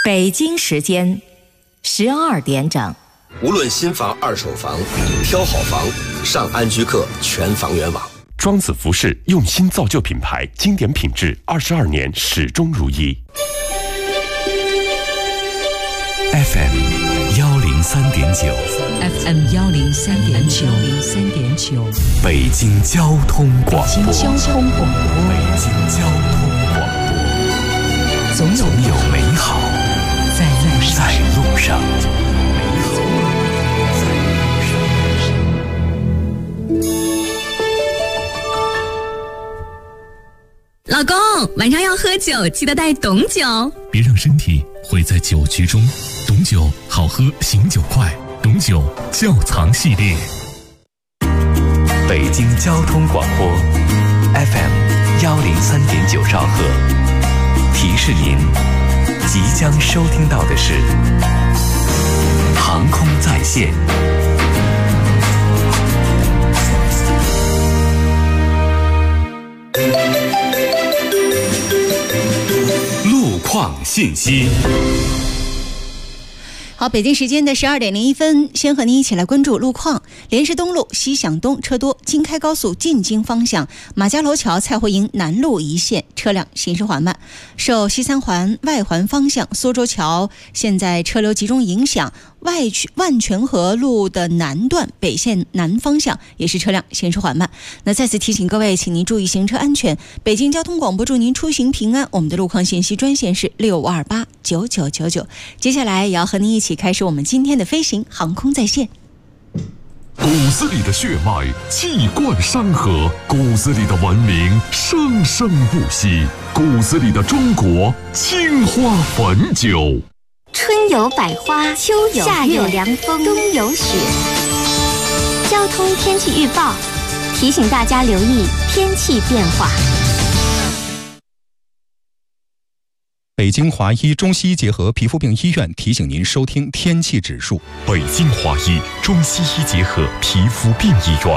北京时间12点整。 无论新房、二手房，挑好房，上安居客全房源网。 庄子服饰用心造就品牌，经典品质22年始终如一。 FM 103.9 FM 103.9 北京交通广播。 北京交通广播。 总有美好在路上。 老公，晚上要喝酒，记得带董酒。 别让身体毁在酒局中。董酒好喝，醒酒快。董酒窖藏系列。 北京交通广播 FM 103.9兆赫。提示您，即将收听到的是航空在线。路况信息。 好，北京时间的12点01分，先和您一起来关注路况。莲石东路西向东车多，京开高速进京方向马家楼桥蔡慧营南路一线车辆行驶缓慢，受西三环外环方向苏州桥现在车流集中影响，万泉河路的南段北线南方向也是车辆行驶缓慢。那再次提醒各位，请您注意行车安全。北京交通广播祝您出行平安。我们的路况信息专线是65289999。接下来也要和您一起开始我们今天的飞行航空在线。 骨子里的血脉气贯山河，骨子里的文明生生不息，骨子里的中国青花汾酒。 春有百花，秋有夏有凉风，冬有雪。交通天气预报提醒大家留意天气变化。 北京华医中西医结合皮肤病医院提醒您收听天气指数。 北京华医中西医结合皮肤病医院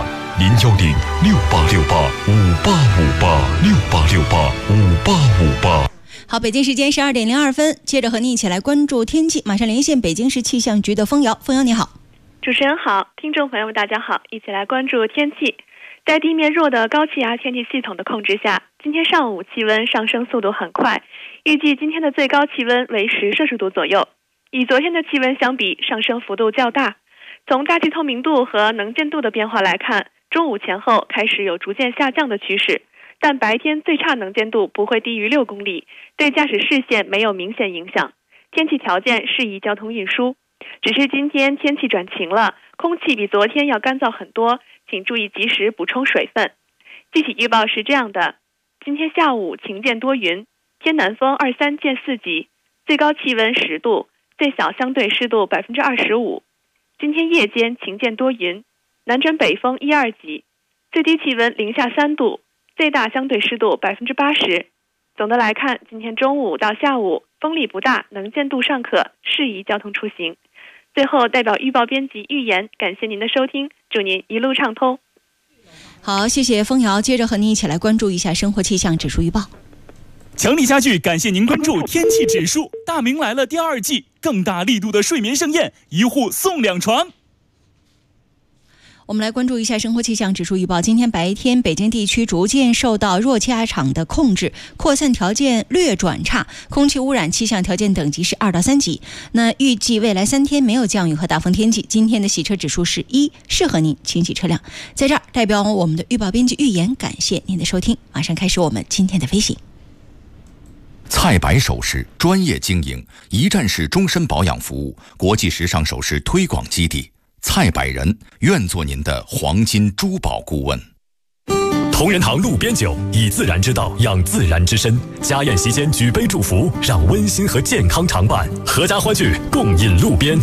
，0106868586868685858。 好，北京时间12点02分，接着和您一起来关注天气，马上连线北京市气象局的枫瑶。枫瑶你好。 主持人好，听众朋友们大家好，一起来关注天气。在地面弱的高气压天气系统的控制下，今天上午气温上升速度很快，预计今天的最高气温为10摄氏度左右，与昨天的气温相比上升幅度较大。从大气透明度和能见度的变化来看，中午前后开始有逐渐下降的趋势，但白天最差能见度不会低于6公里，对驾驶视线没有明显影响，天气条件适宜交通运输。只是今天天气转晴了，空气比昨天要干燥很多，请注意及时补充水分。具体预报是这样的：今天下午晴间多云，偏南风23见4级，最高气温10度，最小相对湿度25%。今天夜间晴间多云，南转北风1、2级，最低气温零下3度，最大相对湿度80%。总的来看，今天中午到下午风力不大，能见度尚可，适宜交通出行。最后，代表预报编辑预言，感谢您的收听，祝您一路畅通。 好，谢谢枫瑶。接着和您一起来关注一下生活气象指数预报。 强力家具感谢您关注天气指数。大明来了第2季，更大力度的睡眠盛宴，1户送2床。 我们来关注一下生活气象指数预报。今天白天，北京地区逐渐受到弱气压场的控制，扩散条件略转差，空气污染气象条件等级是2到3级。那预计未来3天没有降雨和大风天气。今天的洗车指数是1，适合您清洗车辆。在这儿，代表我们的预报编辑预言，感谢您的收听。马上开始我们今天的飞行。 蔡白首饰专业经营，一站式终身保养服务，国际时尚首饰推广基地。蔡百人愿做您的黄金珠宝顾问。 同仁堂路边酒，以自然之道养自然之身。家宴席间举杯祝福，让温馨和健康常伴，阖家欢聚，共饮路边。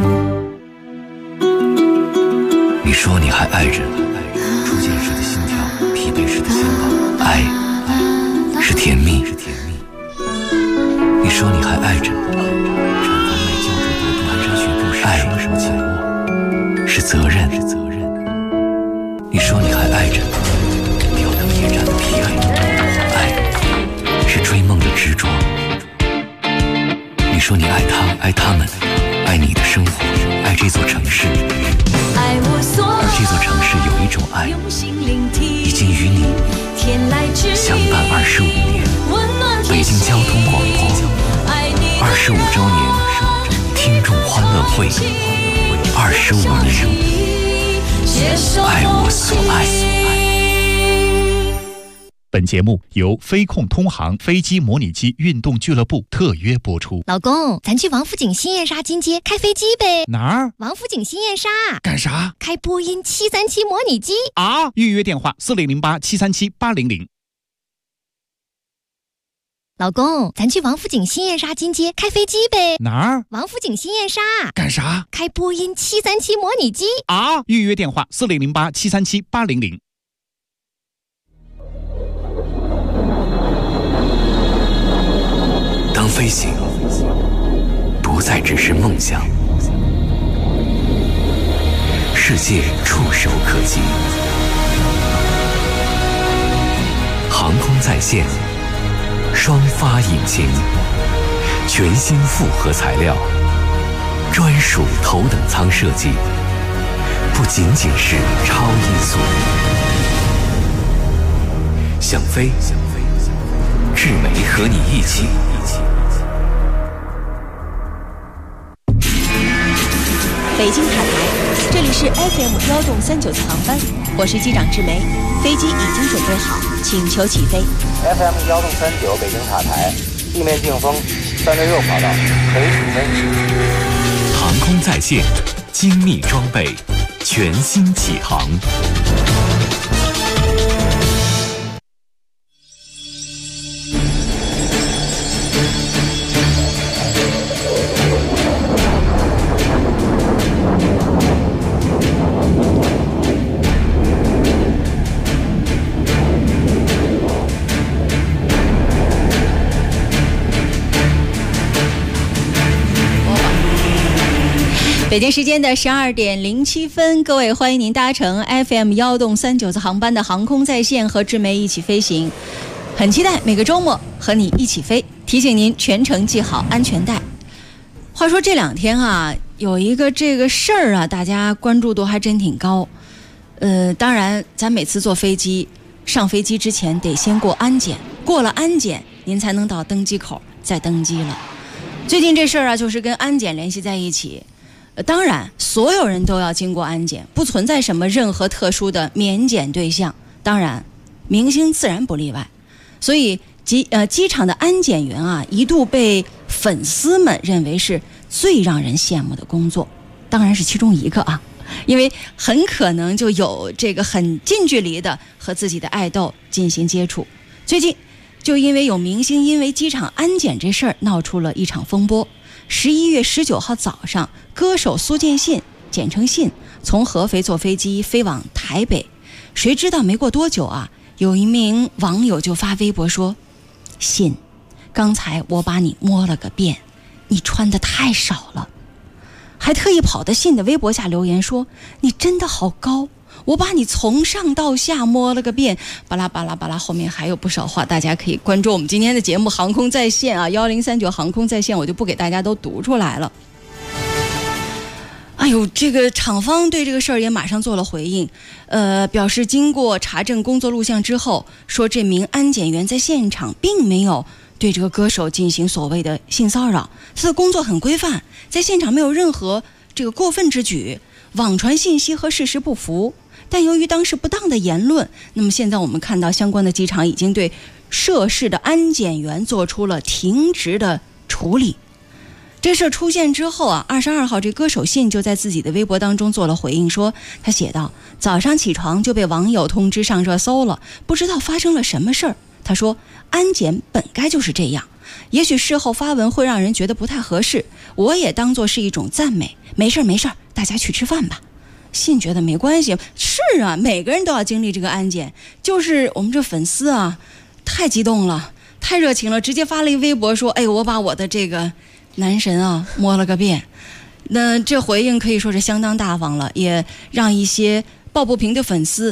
你说你还爱着，初见时的心跳，疲惫时的心跳，爱是甜蜜。你说你还爱着，产房内胶质毒肽山学步时，爱什么紧握是责任。你说你还爱着，吊灯夜战的疲惫，爱是追梦的执着。你说你爱爱他们，爱你的生活，爱这座城市。而这座城市有一种爱，已经与你相伴25年。北京交通广播25周年听众欢乐会，25年，爱我所爱。 本节目由飞控通航飞机模拟机运动俱乐部特约播出。 老公，咱去王府井新燕莎金街开飞机呗？ 哪儿？ 王府井新燕莎。 干啥？ 开波音737模拟机啊！预约电话4008-737-800。 老公，咱去王府井新燕莎金街开飞机呗？ 哪儿？ 王府井新燕莎。 干啥？ 开波音737模拟机啊！预约电话4008-737-800。 当飞行不再只是梦想，世界触手可及，航空在线，双发引擎，全新复合材料，专属头等舱设计，不仅仅是超音速。想飞，志梅和你一起。 北京塔台，这里是 FM1动39次航班，我是机长志梅，飞机已经准备好，请求起飞。 FM1动39北京塔台，地面净风3对6跑道，可以起飞。 航空在线，精密装备，全新起航。 北京时间的12点07分，各位欢迎您搭乘 FM1动39次航班的航空在线，和志梅一起飞行。很期待每个周末和你一起飞，提醒您全程系好安全带。话说这2天啊，有一个这个事儿啊，大家关注度还真挺高。当然咱每次坐飞机上飞机之前得先过安检，过了安检您才能到登机口再登机了。最近这事儿啊，就是跟安检联系在一起。当然所有人都要经过安检，不存在什么任何特殊的免检对象，当然明星自然不例外。所以机场的安检员啊，一度被粉丝们认为是最让人羡慕的工作，当然是其中一个啊，因为很可能就有这个很近距离的和自己的爱豆进行接触。最近就因为有明星因为机场安检这事儿闹出了一场风波。11月19号早上，歌手苏建信简称信从合肥坐飞机飞往台北，谁知道没过多久啊，有一名网友就发微博说：信，刚才我把你摸了个遍，你穿得太少了。还特意跑到信的微博下留言说：你真的好高，我把你从上到下摸了个遍，巴拉巴拉巴拉，后面还有不少话，大家可以关注我们今天的节目航空在线啊，1039航空在线，我就不给大家都读出来了。哎呦，这个厂方对这个事儿也马上做了回应，表示经过查证工作录像之后，说这名安检员在现场并没有对这个歌手进行所谓的性骚扰，他的工作很规范，在现场没有任何这个过分之举，网传信息和事实不符。但由于当时不当的言论，那么现在我们看到相关的机场已经对涉事的安检员做出了停职的处理。这事出现之后啊，22号这歌手信就在自己的微博当中做了回应，说他写道：早上起床就被网友通知上热搜了，不知道发生了什么事儿。他说安检本该就是这样，也许事后发文会让人觉得不太合适，我也当作是一种赞美，没事没事，大家去吃饭吧。信觉得没关系，是啊，每个人都要经历这个安检，就是我们这粉丝啊太激动了，太热情了，直接发了一微博说：哎，我把我的这个男神啊摸了个遍。那这回应可以说是相当大方了，也让一些抱不平的粉丝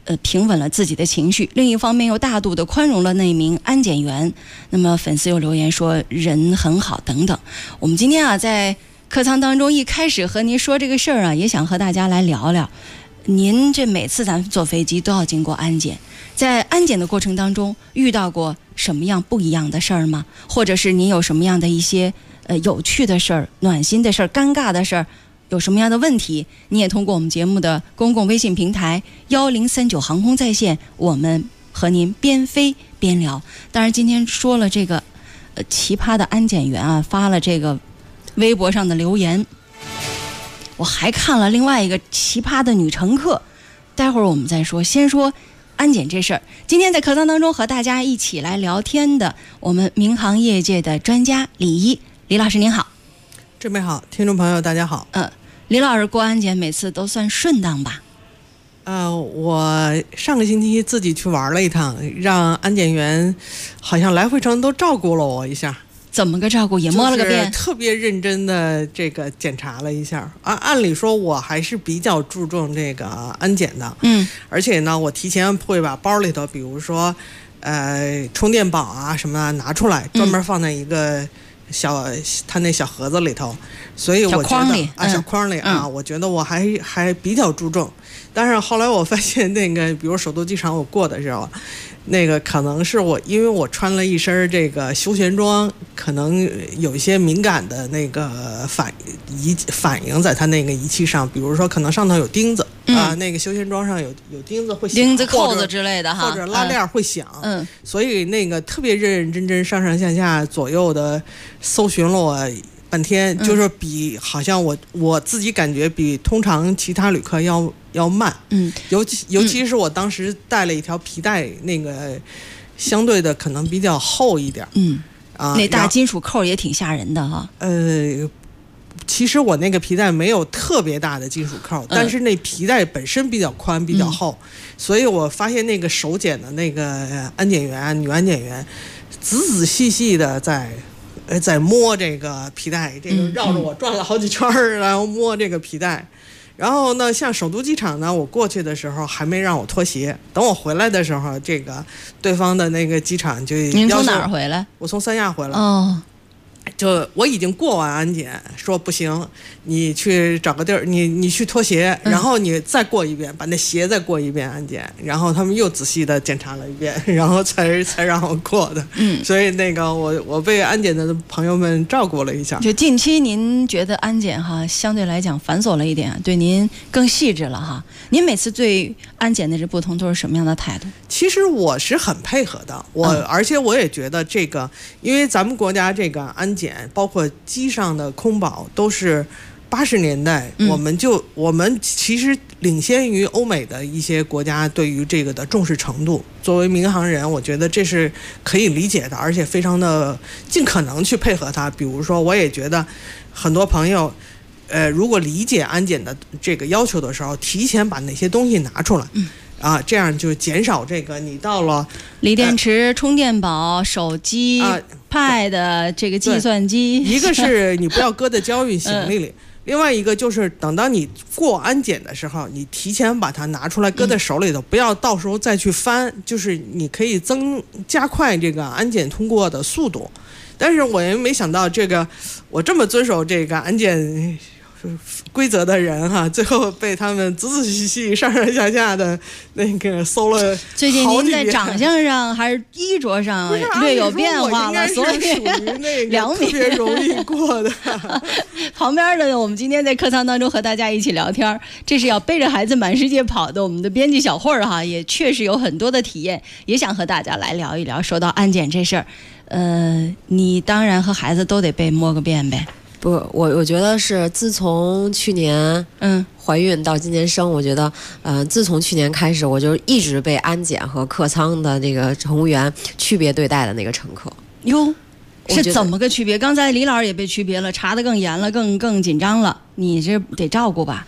平稳了自己的情绪，另一方面又大度的宽容了那名安检员。那么粉丝又留言说人很好等等。我们今天啊在客舱当中一开始和您说这个事儿啊，也想和大家来聊聊。您这每次咱坐飞机都要经过安检，在安检的过程当中遇到过什么样不一样的事儿吗？或者是您有什么样的一些有趣的事儿、暖心的事儿、尴尬的事儿？有什么样的问题，你也通过我们节目的公共微信平台1039航空在线，我们和您边飞边聊。当然今天说了这个奇葩的安检员啊，发了这个微博上的留言，我还看了另外一个奇葩的女乘客，待会儿我们再说。先说安检这事儿，今天在客舱当中和大家一起来聊天的我们民航业界的专家李一，李老师您好。 准备好，听众朋友大家好。 李老师过安检每次都算顺当吧？ 我上个星期自己去玩了一趟，让安检员好像来回程都照顾了我一下。 怎么个照顾？也摸了个遍， 特别认真的这个检查了一下。按理说我还是比较注重这个安检的，而且呢，我提前会把包里头，比如说充电宝啊什么的拿出来，专门放在一个他那小盒子里头，所以我觉得小筐里我觉得我还比较注重。但是后来我发现那个，比如首都机场我过的时候，那个可能是因为我穿了一身这个休闲装，可能有一些敏感的那个反应在它那个仪器上，比如说可能上头有钉子那个休闲装上有钉子会响， 钉子扣子之类的哈， 或者拉链会响，所以那个特别认认真真上上下下左右的搜寻了我半天，就是比好像我自己感觉比通常其他旅客要慢，尤其是我当时带了一条皮带，那个相对的可能比较厚一点， 那大金属扣也挺吓人的哈。 其实我那个皮带没有特别大的金属扣，但是那皮带本身比较宽比较厚，所以我发现那个手检的那个女安检员仔仔细细的在摸这个皮带，这个绕着我转了好几圈然后摸这个皮带。然后呢，像首都机场呢，我过去的时候还没让我脱鞋，等我回来的时候，这个对方的那个机场就要求。 您从哪儿回来？ 我从三亚回来。就我已经过完安检，说不行，你去找个地儿，你去脱鞋，然后你再过一遍，把那鞋再过一遍安检，然后他们又仔细的检查了一遍，然后才让我过的。所以那个我被安检的朋友们照顾了一下。 就近期您觉得安检哈相对来讲繁琐了一点，对您更细致了哈？您每次对安检的这不同都是什么样的态度？ 其实我是很配合的，而且我也觉得这个，因为咱们国家这个安检包括机上的空保都是80年代，我们其实领先于欧美的一些国家对于这个的重视程度。作为民航人，我觉得这是可以理解的，而且非常的尽可能去配合它。比如说，我也觉得很多朋友如果理解安检的这个要求的时候，提前把哪些东西拿出来，这样就减少这个你到了锂电池、充电宝、手机、pad 这个计算机。 一个是你不要搁在交运行李里，另外一个就是等到你过安检的时候，你提前把它拿出来搁在手里头，不要到时候再去翻，就是你可以加快这个安检通过的速度。但是我也没想到我这么遵守这个安检规则的人哈，最后被他们仔仔细细上上下下的那个搜了好几遍。 最近您在长相上还是衣着上略有变化了，所以属于那个特别容易过的。 旁边的我们今天在客舱当中和大家一起聊天，这是要背着孩子满世界跑的我们的编辑小慧儿哈，也确实有很多的体验，也想和大家来聊一聊。说到安检这事儿，你当然和孩子都得被摸个遍呗。 不，我觉得是自从去年怀孕到今年生，我觉得自从去年开始，我就一直被安检和客舱的这个乘务员区别对待的那个乘客。 哟，是怎么个区别？刚才李老师也被区别了，查得更严了，更紧张了，你这得照顾吧？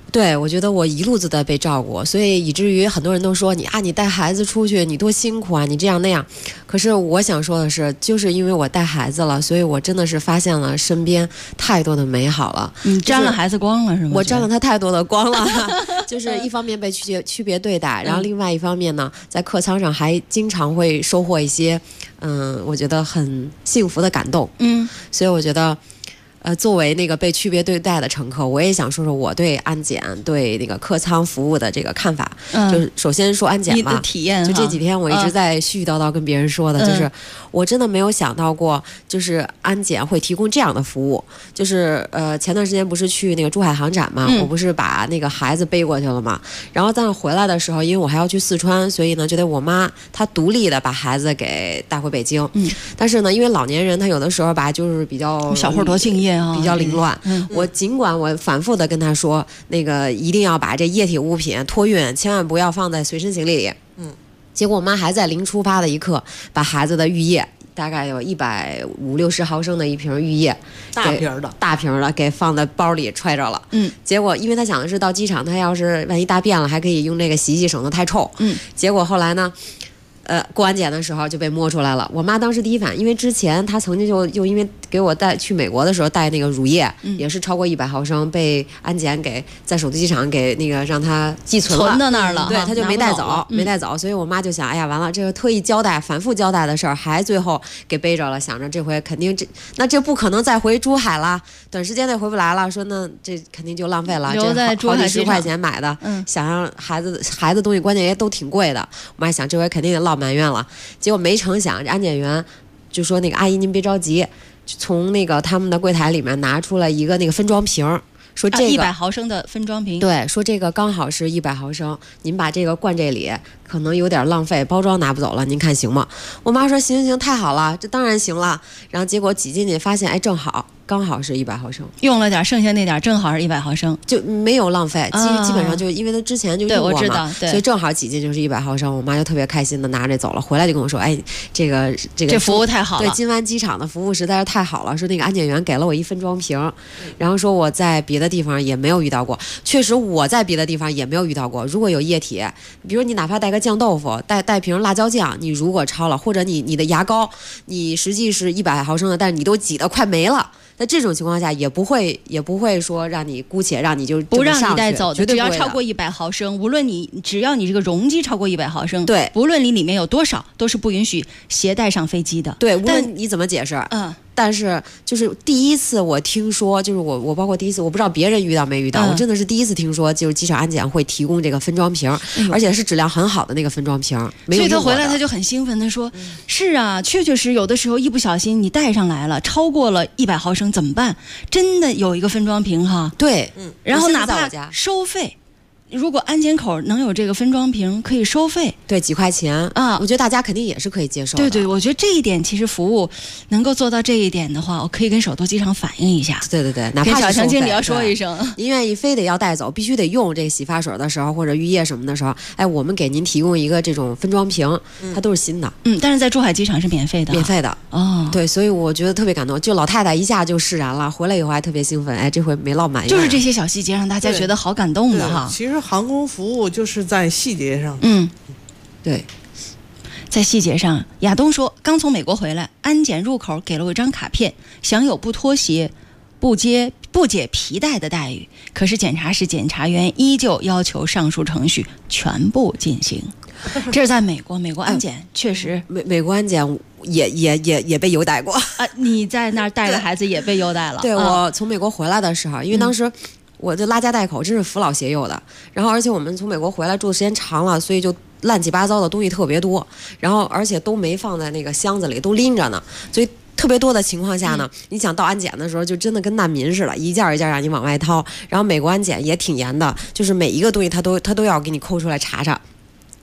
对，我觉得我一路子的被照顾，所以以至于很多人都说你带孩子出去你多辛苦啊，你这样那样。可是我想说的是，就是因为我带孩子了，所以我真的是发现了身边太多的美好了。 你沾了孩子光了是吗？ 我沾了他太多的光了，就是一方面被区别对待，然后另外一方面呢，在客舱上还经常会收获一些，我觉得很幸福的感动。所以我觉得。作为那个被区别对待的乘客，我也想说说我对安检、对那个客舱服务的这个看法。就是首先说安检吧， 你的体验， 就这几天我一直在絮絮叨叨跟别人说的，就是我真的没有想到过，就是安检会提供这样的服务。就是前段时间不是去那个珠海航展嘛，我不是把那个孩子背过去了嘛，然后但是回来的时候，因为我还要去四川，所以呢就得我妈她独立的把孩子给带回北京。但是呢，因为老年人他有的时候吧，就是比较小慧多敬业。 比较凌乱，我尽管我反复的跟他说，那个一定要把这液体物品托运，千万不要放在随身行李里。结果我妈还在临出发的一刻，把孩子的浴液，大概有150-160毫升的一瓶浴液，大瓶的给放在包里揣着了。结果因为他想的是到机场，他要是万一大便了，还可以用那个洗洗，省得太臭。结果后来呢？过安检的时候就被摸出来了。我妈当时第一反应，因为之前她曾经就因为给我带去美国的时候带那个乳液，也是超过100毫升，被安检给在首都机场给那个让她寄存到那儿了， 对，她就没带走，所以我妈就想，哎呀，完了，这个特意交代、反复交代的事儿，还最后给背着了，想着这回肯定这不可能再回珠海了，短时间内回不来了，说那这肯定就浪费了， 留在珠海好几10块钱买的，想让孩子东西关键也都挺贵的，我妈想这回肯定得落埋怨了，结果没成想，这安检员就说：“那个阿姨您别着急，从那个他们的柜台里面拿出来一个那个分装瓶，说这个 100毫升的分装瓶， 对，说这个刚好是100毫升，您把这个灌这里可能有点浪费，包装拿不走了，您看行吗？”我妈说：“行，太好了，这当然行了。”然后结果挤进去发现，哎，正好。刚好是100毫升， 用了点，剩下那点正好是100毫升， 就没有浪费。基本上就因为他之前就用过嘛， 对，我知道， 所以正好挤进就是100毫升。我妈就特别开心的拿着走了，回来就跟我说：“哎，这服务太好了， 对，金湾机场的服务实在是太好了。说那个安检员给了我一分装瓶，然后说我在别的地方也没有遇到过。确实我在别的地方也没有遇到过。如果有液体，比如你哪怕带个酱豆腐，带瓶辣椒酱，你如果超了，或者你的牙膏，你实际是100毫升的，但是你都挤得快没了。”在这种情况下，也不会说让你姑且让你就不让你带走的，只要超过 100 毫升，无论只要你这个容积超过100毫升， 对， 不论你里面有多少，都是不允许携带上飞机的。 对，无论你怎么解释，但是就是第一次我听说，就是我包括第一次，我不知道别人遇到没遇到，我真的是第一次听说，就是机场安检会提供这个分装瓶，而且是质量很好的那个分装瓶。所以他回来他就很兴奋的说：“是啊，确实有的时候一不小心你带上来了，超过了100毫升怎么办？真的有一个分装瓶哈。” 对， 然后哪怕收费。如果安检口能有这个分装瓶，可以收费， 对，几块钱啊，我觉得大家肯定也是可以接受的。 对，我觉得这一点其实服务能够做到这一点的话，我可以跟首都机场反映一下。 对，哪怕小强经理要说一声， 您愿意非得要带走，必须得用这个洗发水的时候或者浴液什么的时候，哎，我们给您提供一个这种分装瓶，它都是新的。 但是在珠海机场是免费的。 免费的哦。对，所以我觉得特别感动，就老太太一下就释然了，回来以后还特别兴奋，哎，这回没落埋怨。 就是这些小细节让大家觉得好感动的哈。 其实航空服务就是在细节上， 对， 在细节上。亚东说，刚从美国回来，安检入口给了我一张卡片，享有不脱鞋、不解皮带的待遇。可是检查时，检察员依旧要求上述程序全部进行。这是在美国安检确实， 美国安检也被优待过啊！你在那儿带着孩子也被优待了？ 对，我从美国回来的时候，因为当时。我这拉家带口真是扶老携幼的，然后而且我们从美国回来住的时间长了，所以就乱七八糟的东西特别多，然后而且都没放在那个箱子里，都拎着呢，所以特别多的情况下呢，你想到安检的时候就真的跟难民似的，一件一件让你往外掏。然后美国安检也挺严的，就是每一个东西他都要给你抠出来查查。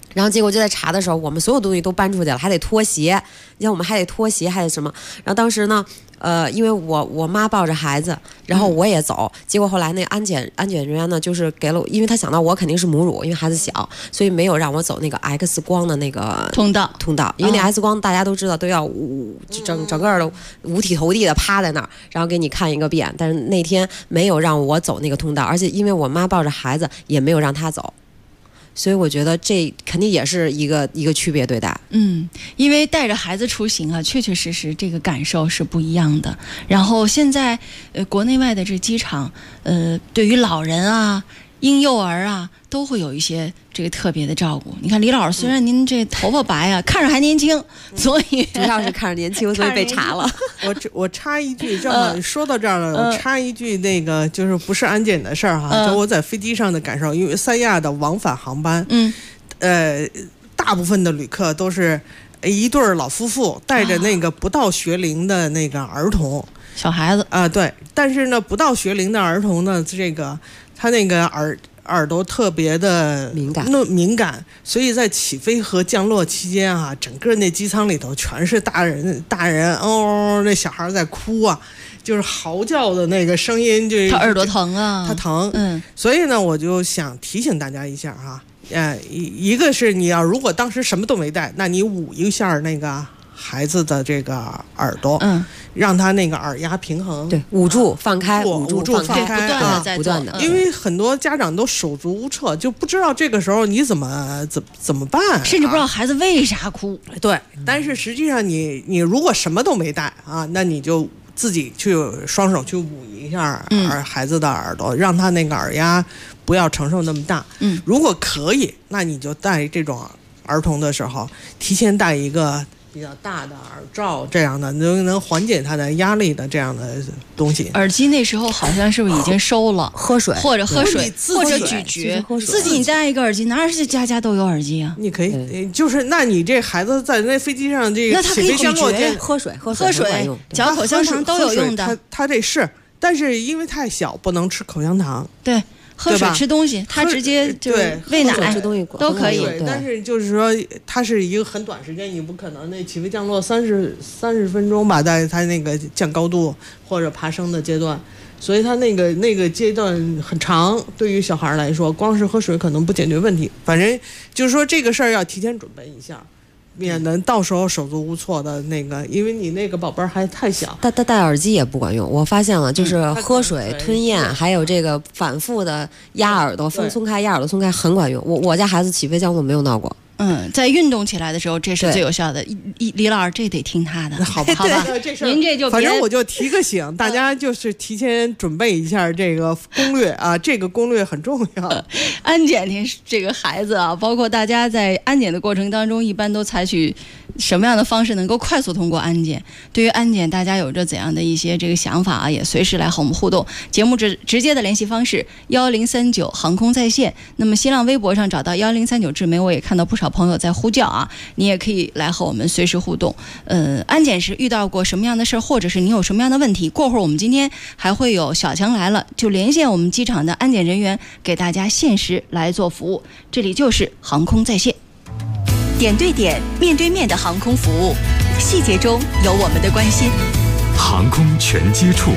然后结果就在查的时候，我们所有东西都搬出去了，还得脱鞋，你像我们还得脱鞋，还得什么。然后当时呢，因为我妈抱着孩子，然后我也走，结果后来那安检人员呢，就是给了我，因为他想到我肯定是母乳，因为孩子小，所以没有让我走那个 X 光的那个通道，因为那 X 光大家都知道都要整个的五体投地的趴在那儿，然后给你看一个遍。但是那天没有让我走那个通道，而且因为我妈抱着孩子，也没有让她走。所以我觉得这肯定也是一个区别对待。 因为带着孩子出行啊，确确实实这个感受是不一样的。然后现在国内外的这机场，对于老人啊、婴幼儿啊，都会有一些这个特别的照顾。你看李老师，虽然您这头发白啊，看着还年轻，所以主要是看着年轻，所以被查了。 我插一句，正好说到这儿了，我插一句，那个就是不是安检的事儿哈，就我在飞机上的感受，因为三亚的往返航班，大部分的旅客都是一对老夫妇带着那个不到学龄的那个儿童、 小孩子对，但是呢，不到学龄的儿童呢，这个他那个耳朵特别的敏感，所以在起飞和降落期间啊，整个那机舱里头全是大人那小孩在哭啊，就是嚎叫的那个声音，就他耳朵疼啊， 他疼。所以呢，我就想提醒大家一下哈，一个是你要如果当时什么都没带，那你捂一下那个孩子的这个耳朵，让他那个耳压平衡， 对，捂住放开，捂住放开， 不断的， 因为很多家长都手足无措，就不知道这个时候你怎么办， 甚至不知道孩子为啥哭。 对，但是实际上你如果什么都没带啊，那你就自己去双手去捂一下孩子的耳朵，让他那个耳压不要承受那么大。如果可以，那你就带这种儿童的时候，提前带一个比较大的耳罩，这样的能缓解他的压力的这样的东西。 耳机那时候好像是不是已经收了？ 喝水或者喝水，或者咀嚼，自己你带一个耳机，哪是家家都有耳机啊？ 你可以，就是那你这孩子在那飞机上这个起飞降落间喝水， 嚼口香糖都有用的。 他这是，但是因为太小，不能吃口香糖。 对。喝水吃东西，他直接就喂奶吃东西都可以。 但是就是说，它是一个很短时间，你不可能那起飞降落30分钟吧，在它那个降高度或者爬升的阶段，所以它那个阶段很长。对于小孩来说，光是喝水可能不解决问题。反正就是说这个事儿要提前准备一下。免得到时候手足无措的那个，因为你那个宝贝儿还太小， 戴耳机也不管用。我发现了，就是喝水、吞咽，还有这个反复的压耳朵、松开压耳朵松开很管用。我家孩子起飞降落没有闹过。 在运动起来的时候，这是最有效的。李老师，这得听他的，好吧？您这就反正我就提个醒，大家就是提前准备一下这个攻略啊，这个攻略很重要。 安检您这个孩子啊，包括大家在安检的过程当中，一般都采取什么样的方式能够快速通过安检？对于安检，大家有着怎样的一些这个想法啊？也随时来和我们互动。节目直接的联系方式1039航空在线。那么新浪微博上找到1039智媒，我也看到不少朋友在呼叫啊，你也可以来和我们随时互动。安检时遇到过什么样的事儿，或者是你有什么样的问题？过会儿我们今天还会有小强来了，就连线我们机场的安检人员，给大家限时来做服务。这里就是航空在线， 点对点、面对面的航空服务，细节中有我们的关心。 航空全接触。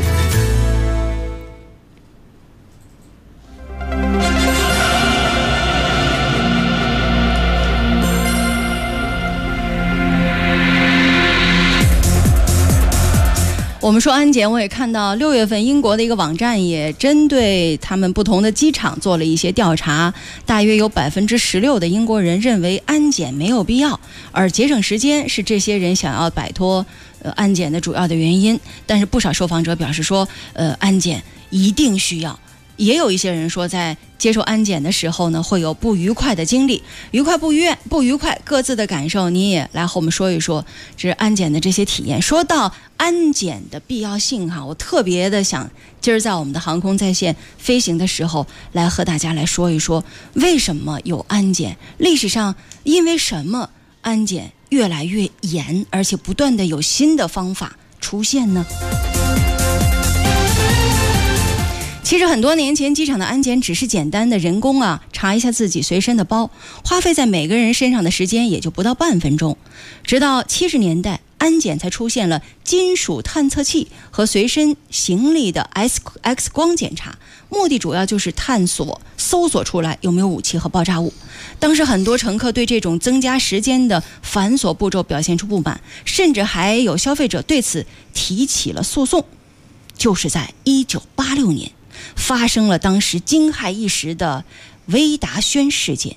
我们说安检，我也看到6月份英国的一个网站也针对他们不同的机场做了一些调查，大约有16%的英国人认为安检没有必要，而节省时间是这些人想要摆脱安检的主要的原因。但是不少受访者表示说，安检一定需要。也有一些人说，在接受安检的时候呢，会有不愉快的经历，愉快不愉快，各自的感受，你也来和我们说一说这安检的这些体验。说到安检的必要性哈，我特别的想今儿在我们的航空在线飞行的时候，来和大家来说一说，为什么有安检？历史上因为什么安检越来越严，而且不断的有新的方法出现呢？ 其实很多年前，机场的安检只是简单的人工查一下自己随身的包，花费在每个人身上的时间也就不到半分钟。直到70年代，安检才出现了金属探测器和随身行李的 X 光检查，目的主要就是搜索出来有没有武器和爆炸物。当时很多乘客对这种增加时间的繁琐步骤表现出不满，甚至还有消费者对此提起了诉讼。就是在1986年发生了当时惊骇一时的威达轩事件。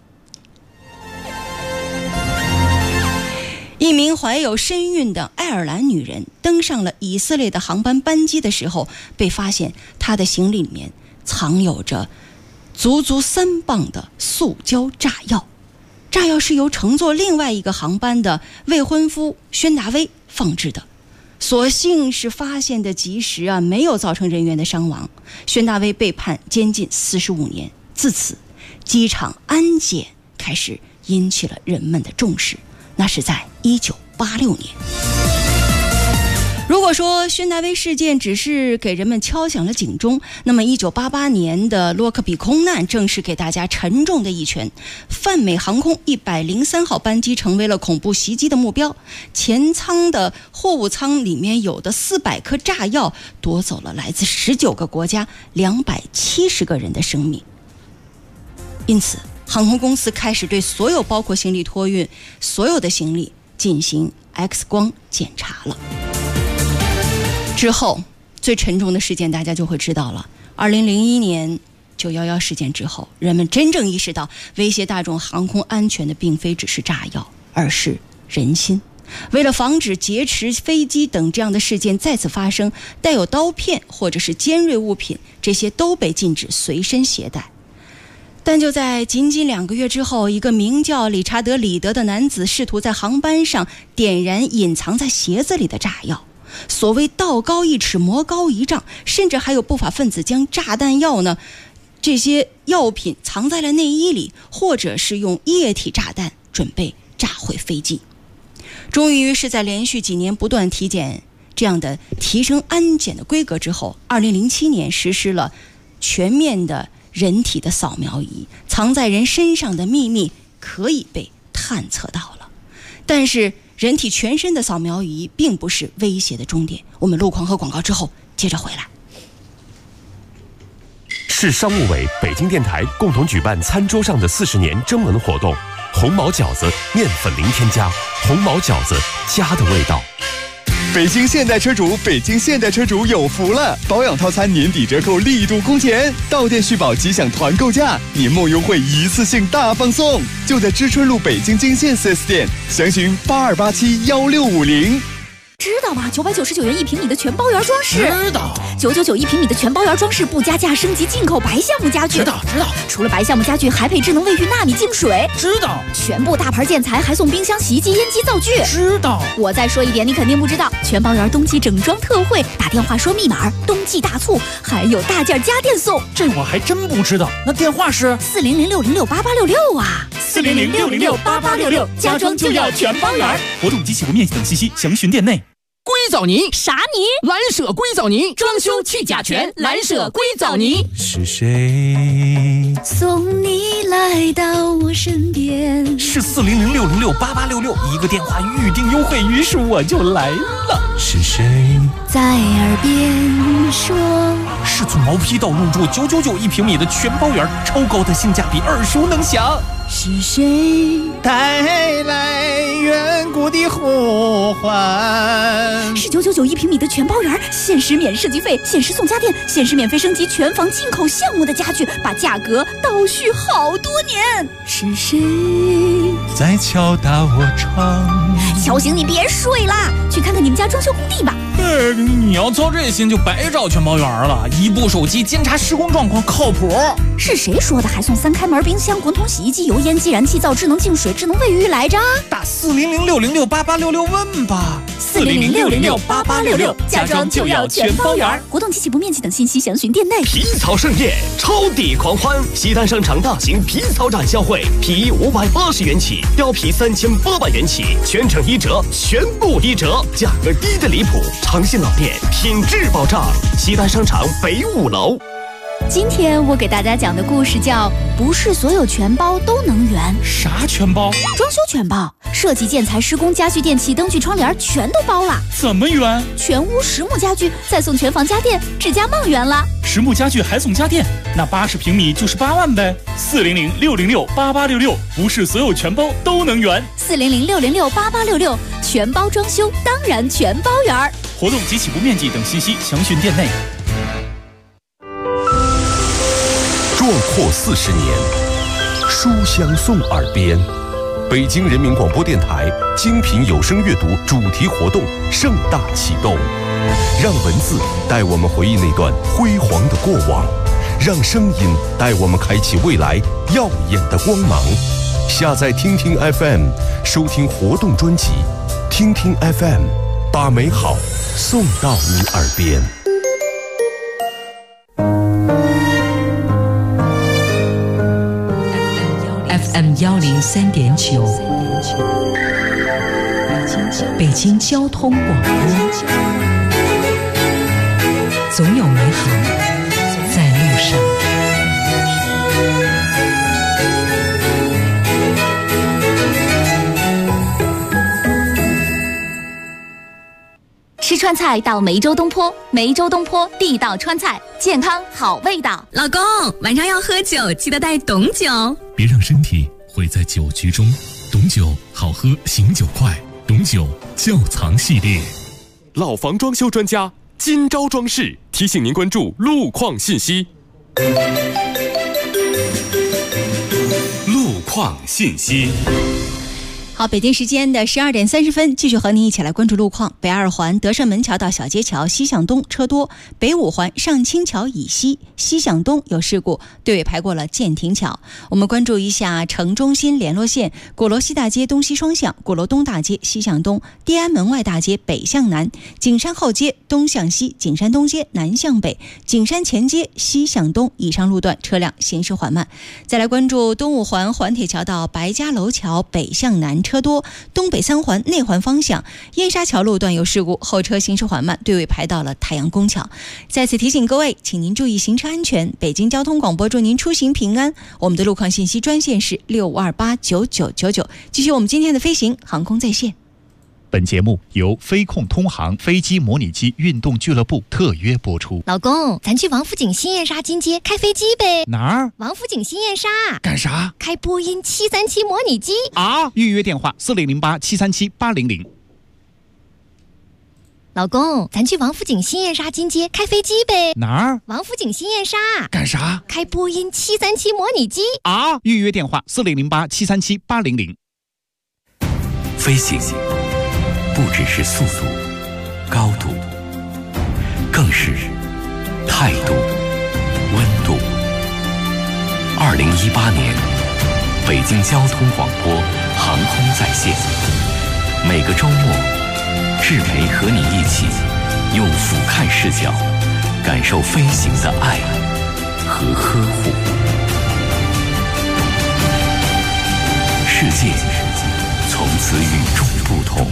一名怀有身孕的爱尔兰女人登上了以色列的航班班机的时候，被发现她的行李里面藏有着足3磅的塑胶炸药。炸药是由乘坐另外一个航班的未婚夫宣达威放置的，所幸是发现的及时没有造成人员的伤亡。宣达威被判监禁45年。自此，机场安检开始引起了人们的重视。那是在1986年。如果说宣达威事件只是给人们敲响了警钟，那么1988年的洛克比空难正是给大家沉重的一拳。泛美航空103号班机成为了恐怖袭击的目标，前舱的货物舱里面有的400颗炸药夺走了来自19个国家270个人的生命。因此航空公司开始对所有包括行李托运所有的行李进行 X 光检查了。之后最沉重的事件大家就会知道了，2001年911事件之后，人们真正意识到威胁大众航空安全的并非只是炸药，而是人心。为了防止劫持飞机等这样的事件再次发生，带有刀片或者是尖锐物品，这些都被禁止随身携带。但就在仅仅2个月之后，一个名叫理查德·里德的男子试图在航班上点燃隐藏在鞋子里的炸药。所谓道高1尺魔高1丈，甚至还有不法分子将炸弹药这些药品藏在了内衣里，或者是用液体炸弹准备炸毁飞机。终于是在连续几年不断体检这样的提升安检的规格之后，2007年实施了全面的人体的扫描仪，藏在人身上的秘密可以被探测到了。但是人体全身的扫描仪并不是威胁的终点。我们路况和广告之后接着回来。 市商务委、北京电台共同举办餐桌上的40年征文活动，红毛饺子面粉零添加，红毛饺子家的味道。 北京现代车主有福了！保养套餐年底折扣力度空前，到店续保即享团购价，年末优惠一次性大放送，就在知春路北京金线 4S 店，详询82871650。 知道吗？999元1平米的全包圆装饰。 知道。 9991平米的全包圆装饰不加价升级进口白橡木家具。 知道。 除了白橡木家具，还配智能卫浴纳米净水。 知道。 全部大牌建材还送冰箱、洗衣机、烟机、灶具。 知道。 我再说一点，你肯定不知道，全包圆冬季整装特惠，打电话说密码，冬季大促，还有大件家电送。 这我还真不知道。那电话是 400-606-8866啊 ，400-606-8866，家装就要全包圆。 活动及起步面积等信息详询店内。 硅藻泥啥泥？ 蓝舍硅藻泥，装修去甲醛，蓝舍硅藻泥。 是谁送你来到我身边？ 是400-606-8866，一个电话预定优惠，于是我就来了。 是谁在耳边说？ 是从毛坯到入住9991平米的全包圆，超高的性价比，耳熟能详。 是谁带来远古的呼唤？ 是9991平米的全包圆，限时免设计费，限时送家电，限时免费升级全房进口项目的家具，把价格倒叙好多年。是谁在敲打我窗？ 敲醒你别睡啦，去看看你们家装修工地吧。 你要操这心就白找全包圆了，一部手机监察施工状况靠谱。 是谁说的还送3开门冰箱、滚筒洗衣机、油烟机、燃气灶、智能净水、智能卫浴来着？ 打400-606-8866问吧。 400-606-8866，家装就要全包圆。活动及起步面积等信息详询店内。 皮草盛宴，超抵狂欢！西单商场大型皮草展销会，皮衣580元起，貂皮3800元起，全程1折，全部1折，价格低的离谱。长信老店，品质保障。西单商场北5楼。 今天我给大家讲的故事叫《不是所有全包都能圆》。 啥全包？ 装修全包，设计、建材、施工、家具、电器、灯具、窗帘全都包了。 怎么圆？ 全屋实木家具，再送全房家电，指甲梦圆了。 实木家具还送家电，那80平米就是8万呗。400-606-8866，不是所有全包都能圆。 400-606-8866，全包装修，当然全包圆。 活动及起步面积等信息详询店内。 壮阔40年，书香送耳边。北京人民广播电台精品有声阅读主题活动盛大启动，让文字带我们回忆那段辉煌的过往，让声音带我们开启未来耀眼的光芒。下载听听 FM， 收听活动专辑，听听 FM， 把美好送到你耳边。 FM103.9，北京交通广播，总有美好在路上。 吃川菜到梅州东坡，梅州东坡地道川菜，健康好味道。 老公，晚上要喝酒，记得带董酒。 别让身体毁在酒局中，董酒好喝，醒酒快。董酒窖藏系列， 老房装修专家今朝装饰提醒您关注路况信息。 路况信息。 好，北京时间的12点30分，继续和您一起来关注路况。北二环德胜门桥到小街桥西向东车多，北五环上清桥以西西向东有事故，队尾排过了建亭桥。我们关注一下城中心联络线鼓楼西大街东西双向，鼓楼东大街西向东，地安门外大街北向南，景山后街东向西，景山东街南向北，景山前街西向东，以上路段车辆行驶缓慢。再来关注东五环环铁桥到白家楼桥北向南车多，东北三环内环方向燕沙桥路段有事故，后车行驶缓慢，队尾排到了太阳宫桥。再次提醒各位，请您注意行车安全。北京交通广播祝您出行平安。我们的路况信息专线是65289999。继续我们今天的飞行航空在线。 本节目由飞控通航飞机模拟机运动俱乐部特约播出。 老公，咱去王府井新燕莎金街开飞机呗？ 哪儿？ 王府井新燕莎。 干啥？ 开波音737模拟机啊！预约电话4008-737-800。 老公，咱去王府井新燕莎金街开飞机呗？ 哪儿？ 王府井新燕莎。 干啥？ 开波音737模拟机啊！预约电话4008-737-800。 飞行不只是速度、高度，更是态度、温度。2018年，北京交通广播航空在线，每个周末，志培和你一起用俯瞰视角，感受飞行的爱和呵护。世界从此与众不同。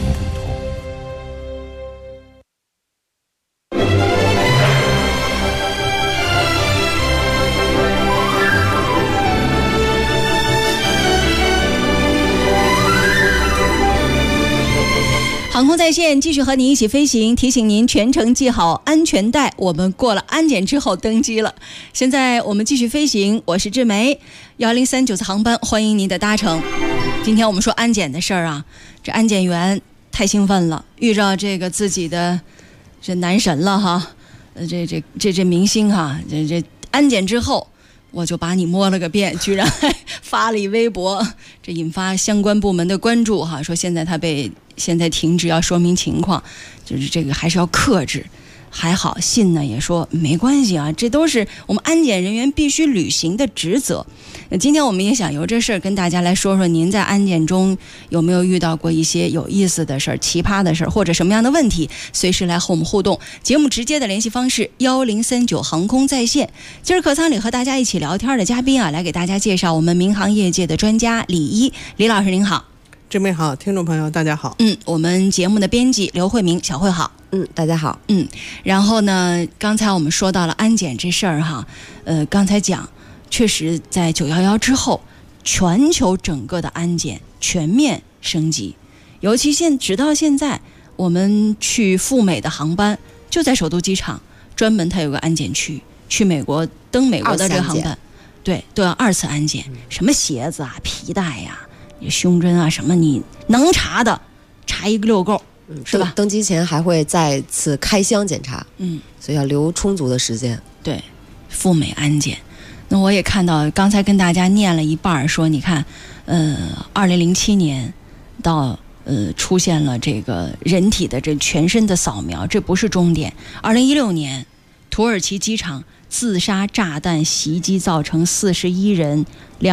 航空在线继续和您一起飞行，提醒您全程系好安全带。我们过了安检之后登机了，现在我们继续飞行。我是志梅，1039次航班，欢迎您的搭乘。今天我们说安检的事儿啊，这安检员太兴奋了，遇着这个自己的这男神了哈，这明星哈，这安检之后，我就把你摸了个遍，居然还发了一微博，这引发相关部门的关注哈，说现在停止，要说明情况，就是这个还是要克制。还好信呢也说没关系啊，这都是我们安检人员必须履行的职责。今天我们也想由这事儿跟大家来说说，您在安检中有没有遇到过一些有意思的事儿、奇葩的事儿，或者什么样的问题，随时来和我们互动。节目直接的联系方式1039航空在线。今儿客舱里和大家一起聊天的嘉宾啊，来给大家介绍我们民航业界的专家李一，李老师您好。 志梅好，听众朋友大家好。 我们节目的编辑刘慧明，小慧好。 大家好。 然后呢，刚才我们说到了安检这事儿哈，刚才讲，确实在911之后，全球整个的安检全面升级，尤其直到现在，我们去赴美的航班就在首都机场，专门它有个安检区，去美国登美国的这个航班，对，都要2次安检，什么鞋子啊、皮带呀、胸针啊，什么你能查的，查一个溜够。是吧？ 登机前还会再次开箱检查，所以要留充足的时间。 对，赴美安检。那我也看到，刚才跟大家念了一半，说你看，2007年到出现了这个人体的这全身的扫描，这不是终点。2016年，土耳其机场自杀炸弹袭击造成41人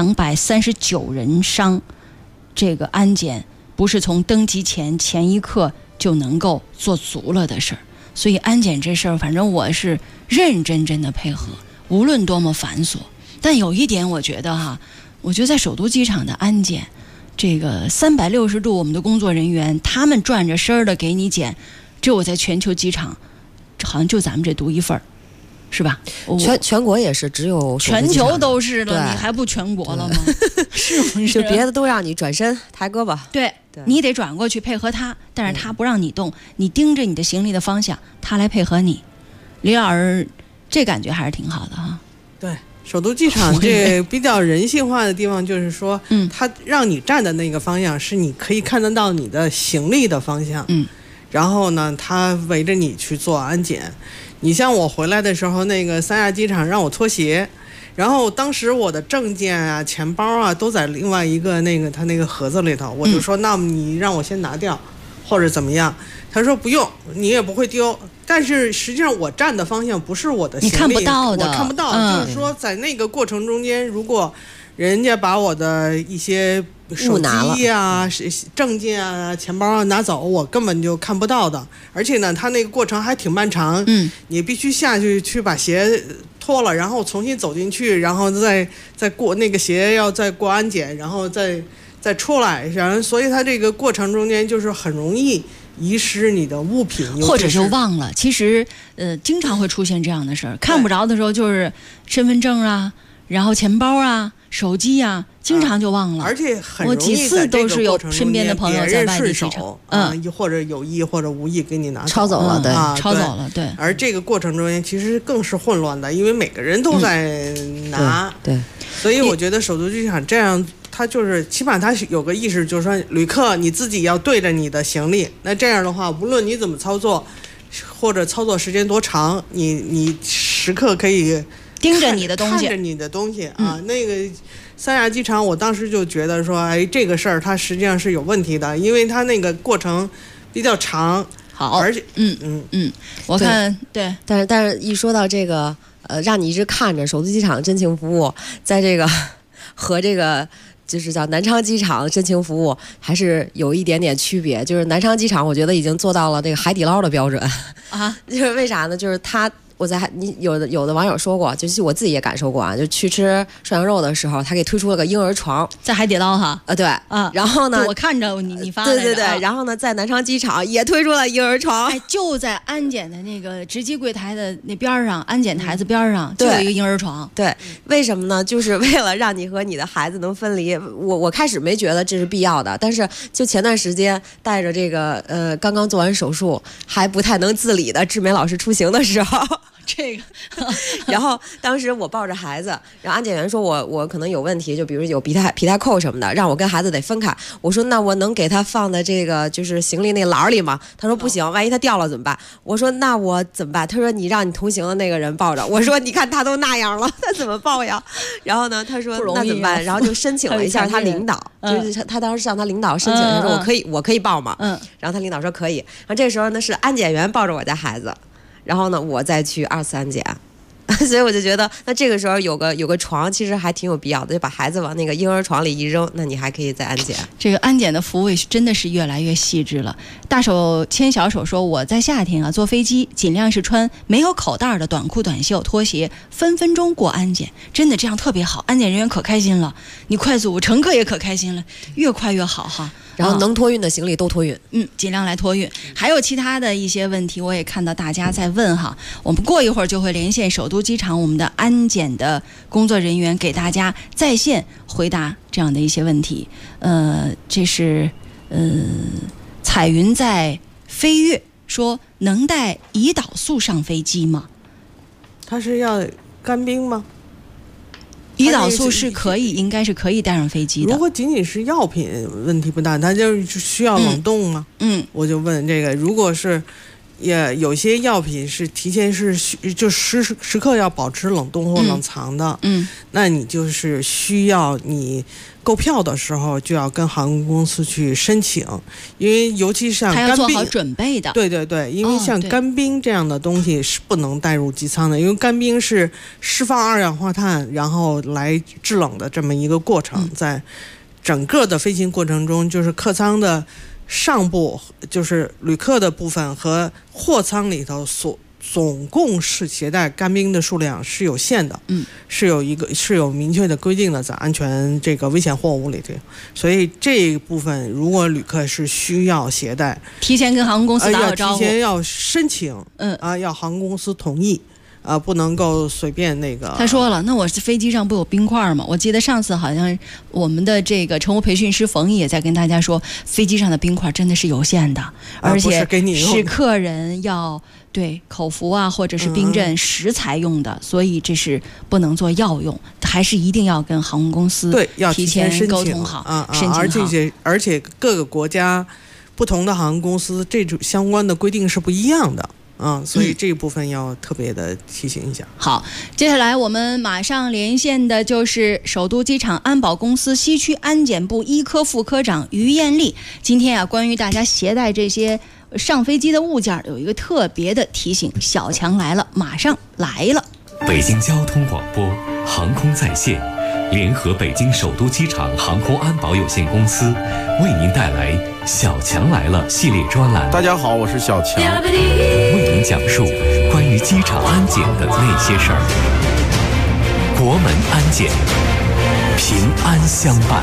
，239人伤，这个安检不是从登机前一刻就能够做足了的事儿，所以安检这事儿，反正我是认真的配合，无论多么繁琐。但有一点，我觉得在首都机场的安检，这个360度，我们的工作人员他们转着身的给你检，这我在全球机场，好像就咱们这独一份儿。是吧？ 全国也是，只有全球都是了，你还不全国了吗？是不是？ 就别的都让你转身抬胳膊， 对，你得转过去配合他，但是他不让你动，你盯着你的行李的方向，他来配合你。李老师，这感觉还是挺好的哈。 对，首都机场这比较人性化的地方就是说，他让你站的那个方向是你可以看得到你的行李的方向，然后呢，他围着你去做安检。你像我回来的时候，那个三亚机场让我脱鞋，然后当时我的证件啊、钱包啊都在另外一个他那个盒子里头，我就说那么你让我先拿掉，或者怎么样？他说不用，你也不会丢。但是实际上我站的方向不是我的行李， 你看不到的， 我看不到。就是说在那个过程中间，如果人家把我的一些手机啊、证件啊、钱包啊拿走，我根本就看不到的。而且呢，他那个过程还挺漫长，你必须下去把鞋脱了，然后重新走进去，然后再过那个鞋要再过安检，然后再出来，然后所以他这个过程中间就是很容易遗失你的物品， 或者就忘了。其实经常会出现这样的事儿，看不着的时候就是身份证啊，然后钱包啊、手机啊，经常就忘了。 而且很容易我几次都是有身边的朋友在外地机场， 或者有意或者无意给你拿抄走了，对， 抄走了，对。 而这个过程中间其实更是混乱的，因为每个人都在拿， 对。 所以我觉得首都机场这样，他就是起码他有个意识，就是说旅客你自己要对着你的行李，那这样的话，无论你怎么操作，或者操作时间多长，你时刻可以盯着你的东西， 看着你的东西啊。那个三亚机场，我当时就觉得说，哎，这个事儿它实际上是有问题的，因为它那个过程比较长。 好， 而且我看对， 但是一说到这个让你一直看着首都机场真情服务，在这个和这个就是叫南昌机场真情服务还是有一点点区别。就是南昌机场我觉得已经做到了这个海底捞的标准啊，就是为啥呢？就是它有的网友说过，就是我自己也感受过啊，就去吃涮羊肉的时候，他给推出了个婴儿床， 在海底捞哈， 对，然后呢， 我看着你发的， 对，然后呢，在南昌机场也推出了婴儿床， 哎，就在安检的那个值机柜台的那边上，安检台子边上就有一个婴儿床， 对，为什么呢？就是为了让你和你的孩子能分离。我开始没觉得这是必要的，但是就前段时间带着这个刚刚做完手术还不太能自理的志梅老师出行的时候。 这个， 然后当时我抱着孩子，然后安检员说我可能有问题，就比如有皮带扣什么的，让我跟孩子得分开。我说那我能给他放在这个就是行李那篮里吗？他说不行，万一他掉了怎么办？我说那我怎么办？他说你让你同行的那个人抱着。我说你看他都那样了，他怎么抱呀？然后呢，他说那怎么办？然后就申请了一下他领导，就是他当时向他领导申请，他说我可以抱吗？然后他领导说可以。然后这时候呢是安检员抱着我家孩子。然后呢，我再去2次安检，所以我就觉得，那这个时候有个床，其实还挺有必要的，就把孩子往那个婴儿床里一扔，那你还可以再安检。 这个安检的服务真的是越来越细致了。大手牵小手说，我在夏天啊坐飞机，尽量是穿没有口袋的短裤、短袖、拖鞋，分分钟过安检，真的这样特别好，安检人员可开心了，你快速，乘客也可开心了，越快越好哈。 然后能托运的行李都托运。 尽量来托运。还有其他的一些问题，我也看到大家在问哈，我们过一会儿就会连线首都机场我们的安检的工作人员，给大家在线回答这样的一些问题。这是彩云在飞跃说，能带胰岛素上飞机吗？ 它是要干冰吗？ 胰岛素是可以，应该是可以带上飞机的。 如果仅仅是药品，问题不大，它就是需要冷冻吗？我就问这个，如果是也有些药品是提前就时刻要保持冷冻或冷藏的，那你就是需要你购票的时候就要跟航空公司去申请，因为尤其像干冰， 他要做好准备的。 对，因为像干冰这样的东西是不能带入机舱的，因为干冰是释放二氧化碳然后来制冷的这么一个过程，在整个的飞行过程中，就是客舱的上部就是旅客的部分和货舱里头总共是携带干冰的数量是有限的，是有明确的规定的，在安全这个危险货物里头，所以这一部分如果旅客是需要携带， 提前跟航空公司打好招呼， 提前要申请，要航空公司同意。不能够随便那个。 他说了，那我飞机上不有冰块吗？我记得上次好像我们的这个乘务培训师冯毅也在跟大家说，飞机上的冰块真的是有限的，而且是客人要对口服啊或者是冰镇食材用的，所以这是不能做药用，还是一定要跟航空公司提前沟通好，申请好。 而且各个国家不同的航空公司这种相关的规定是不一样的。所以这一部分要特别的提醒一下。 好，接下来我们马上连线的就是首都机场安保公司西区安检部医科副科长于艳丽。今天关于大家携带这些上飞机的物件有一个特别的提醒，小强来了，马上来了。 北京交通广播航空在线联合北京首都机场航空安保有限公司为您带来小强来了系列专栏。 大家好，我是小强， 为您讲述关于机场安检的那些事儿。国门安检，平安相伴。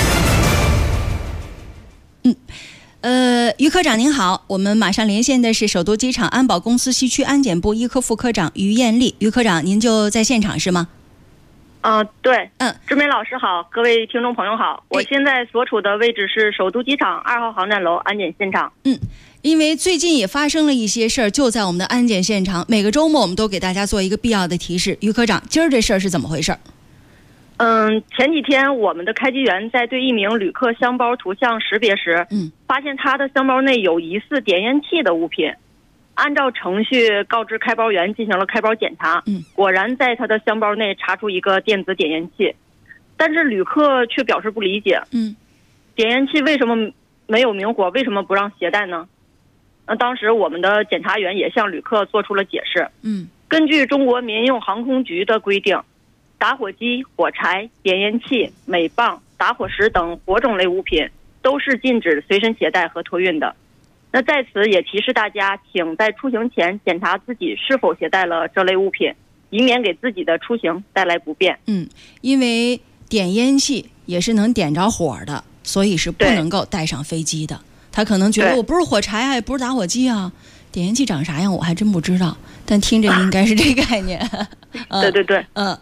于科长您好，我们马上连线的是首都机场安保公司西区安检部医科副科长于艳丽。于科长，您就在现场是吗？ 对，志梅老师好，各位听众朋友好，我现在所处的位置是首都机场2号航站楼安检现场。 因为最近也发生了一些事儿，就在我们的安检现场，每个周末我们都给大家做一个必要的提示。于科长，今儿这事儿是怎么回事？ 前几天我们的开机员在对一名旅客箱包图像识别时，发现他的箱包内有疑似点烟器的物品。按照程序告知开包员进行了开包检查，果然在他的箱包内查出一个电子点烟器，但是旅客却表示不理解，点烟器为什么没有明火，为什么不让携带呢？那当时我们的检查员也向旅客做出了解释，根据中国民用航空局的规定，打火机、火柴、点烟器、镁棒、打火石等火种类物品都是禁止随身携带和托运的。那在此也提示大家，请在出行前检查自己是否携带了这类物品，以免给自己的出行带来不便。 因为点烟器也是能点着火的，所以是不能够带上飞机的。他可能觉得我不是火柴啊，也不是打火机啊，点烟器长啥样我还真不知道，但听着应该是这概念。 对，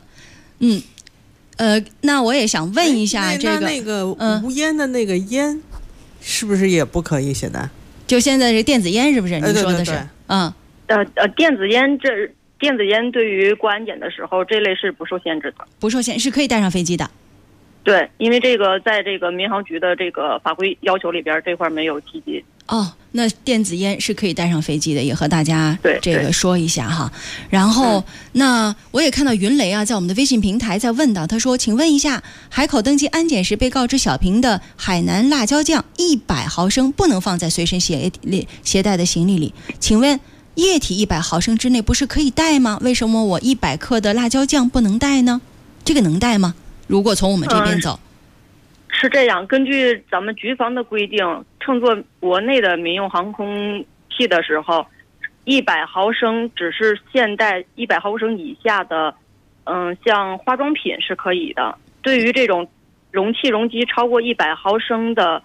那我也想问一下， 那个无烟的那个烟，是不是也不可以携带？ 就现在这电子烟是不是？您说的是？ 电子烟对于过安检的时候，这类是不受限制的， 不受限，是可以带上飞机的。 对，因为这个在这个民航局的这个法规要求里边，这块没有提及。 那电子烟是可以带上飞机的，也和大家这个说一下哈。然后，那我也看到云雷啊，在我们的微信平台在问到，他说：“请问一下，海口登机安检时被告知小瓶的海南辣椒酱100毫升不能放在随身携带的行李里，请问液体100毫升之内不是可以带吗？为什么我100克的辣椒酱不能带呢？这个能带吗？如果从我们这边走？” 是这样，根据咱们局方的规定，乘坐国内的民用航空器的时候，100毫升只是限带100毫升以下的，像化妆品是可以的。对于这种容器容积超过100毫升的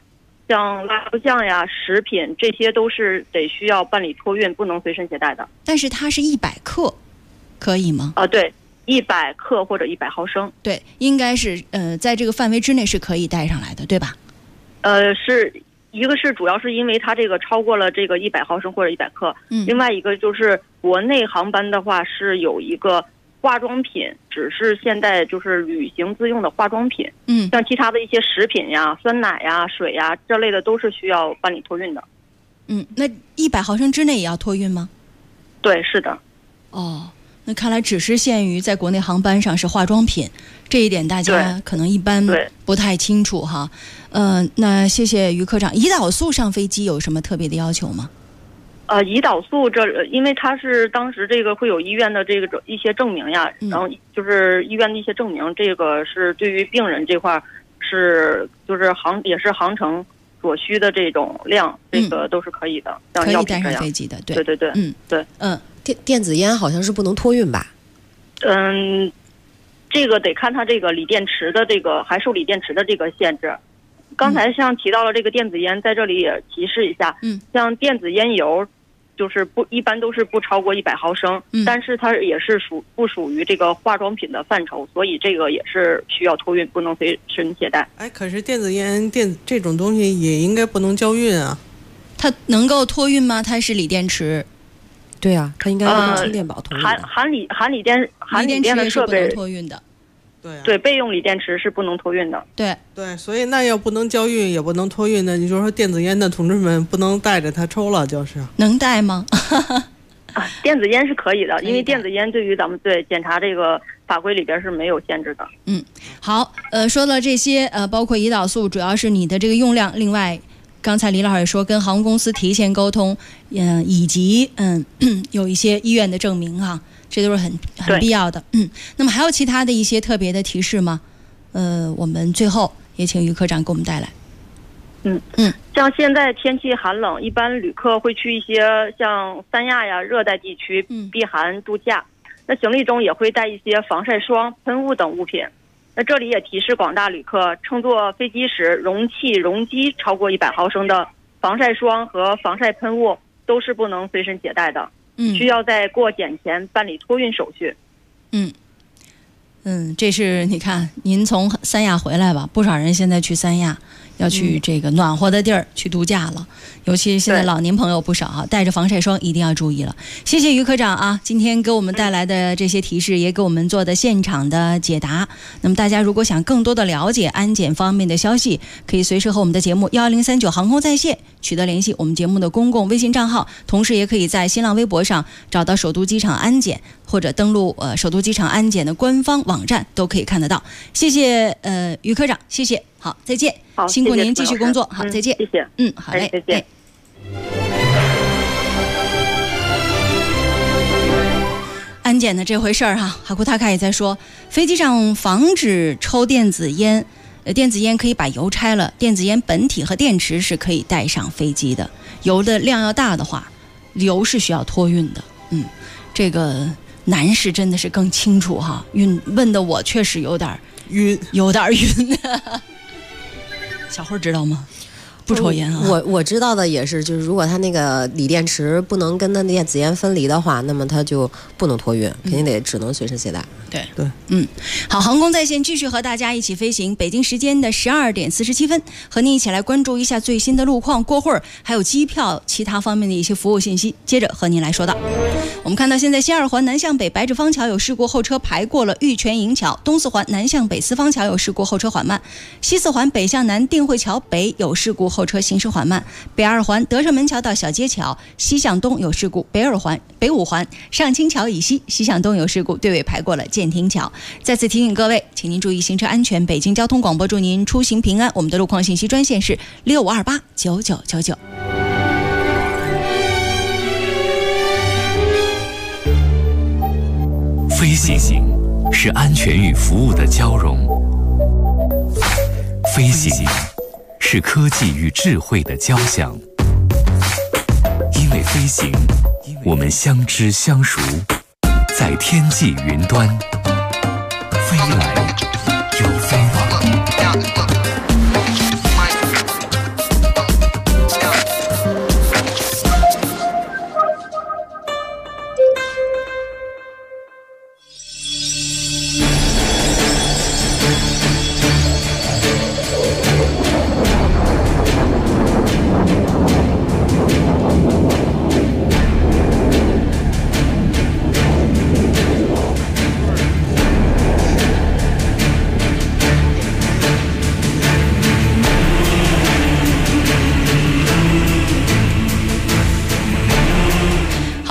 像蜡烛酱呀、食品，这些都是得需要办理托运，不能随身携带的。 但是它是100克，可以吗？ 对，100克或者100毫升。 对，应该是在这个范围之内是可以带上来的，对吧？ 是一个是主要是因为它这个超过了这个100毫升或者100克，另外一个就是国内航班的话是有一个化妆品，只是现在就是旅行自用的化妆品，像其他的一些食品呀、酸奶呀、水呀这类的都是需要办理托运的。 那100毫升之内也要托运吗？ 对，是的。 那看来只是限于在国内航班上是化妆品，这一点大家可能一般不太清楚哈。那谢谢于科长。胰岛素上飞机有什么特别的要求吗？ 胰岛素因为它是当时这个会有医院的这个一些证明呀，然后就是医院的一些证明，这个是对于病人这块是就是也是航程所需的这种量，这个都是可以的， 可以带上飞机的。对， 对。 电子烟好像是不能托运吧？ 这个得看它这个锂电池的这个还受锂电池的这个限制。刚才像提到了这个电子烟，在这里也提示一下，像电子烟油，就是一般都是不超过100毫升，但是它也是不属于这个化妆品的范畴，所以这个也是需要托运，不能随身携带。 可是电子烟这种东西也应该不能交运啊？ 它能够托运吗？它是锂电池。 对啊，它应该跟充电宝托运的。 含锂电的设备是不能托运的。 对，备用锂电池是不能托运的。 对， 所以那要不能交运也不能托运的，你就说电子烟的同志们不能带着它抽了，就是能带吗？ 电子烟是可以的，因为电子烟对于咱们检查这个法规里边是没有限制的。 好，说了这些，包括胰岛素，主要是你的这个用量，另外。刚才李老师也说，跟航空公司提前沟通，以及有一些医院的证明哈，这都是很必要的。那么还有其他的一些特别的提示吗？我们最后也请于科长给我们带来。 像现在天气寒冷，一般旅客会去一些像三亚呀、热带地区避寒度假，那行李中也会带一些防晒霜、喷雾等物品。那这里也提示广大旅客，乘坐飞机时容积超过100毫升的防晒霜和防晒喷雾都是不能随身携带的，需要在过检前办理托运手续。 这是你看，您从三亚回来吧，不少人现在去三亚要去这个暖和的地儿去度假了，尤其现在老年朋友不少哈，带着防晒霜一定要注意了。谢谢于科长啊，今天给我们带来的这些提示，也给我们做的现场的解答。那么大家如果想更多的了解安检方面的消息，可以随时和我们的节目1039航空在线取得联系，我们节目的公共微信账号，同时也可以在新浪微博上找到首都机场安检，或者登录首都机场安检的官方网站都可以看得到。谢谢于科长，谢谢，好，再见。 好， 辛苦您继续工作，好，再见。 谢谢。 好嘞， 再见。 安检的这回事儿哈，哈库塔卡也在说，飞机上防止抽电子烟，电子烟可以把油拆了，电子烟本体和电池是可以带上飞机的，油的量要大的话，油是需要托运的。这个男士真的是更清楚哈，问的我确实有点晕。小慧知道吗？不抽烟啊。 我知道的也是，就是如果它那个锂电池不能跟它电子烟分离的话，那么它就不能托运，肯定只能随身携带。 对，好，航空在线继续和大家一起飞行。北京时间的12点47分，和您一起来关注一下最新的路况。过会儿还有机票、其他方面的一些服务信息，接着和您来说到。我们看到现在西二环南向北白纸坊桥有事故，后车排过了玉泉营桥；东四环南向北四方桥有事故，后车缓慢；西四环北向南定慧桥北有事故，后车行驶缓慢；北二环德胜门桥到小街桥西向东有事故；北五环上清桥以西西向东有事故，队尾排过了建亭桥。再次提醒各位，请您注意行车安全。北京交通广播祝您出行平安。我们的路况信息专线是65289999。 飞行是安全与服务的交融，飞行是科技与智慧的交响。因为飞行，我们相知相熟，在天际云端飞来又飞往。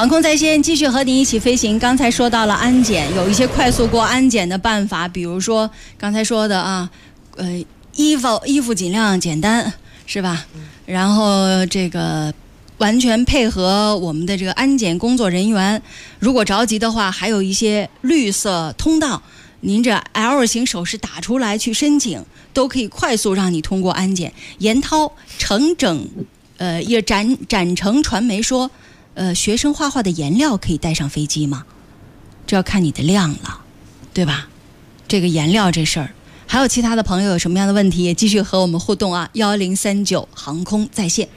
空在线继续和你一起飞行。刚才说到了安检，有一些快速过安检的办法，比如说刚才说的啊，衣服尽量简单，是吧？然后这个完全配合我们的这个安检工作人员，如果着急的话，还有一些绿色通道，您这 L 型手势打出来去申请，都可以快速让你通过安检。严涛也展成传媒说，学生画画的颜料可以带上飞机吗？这要看你的量了，对吧？这个颜料这事儿，还有其他的朋友有什么样的问题，也继续和我们互动啊！1039航空在线。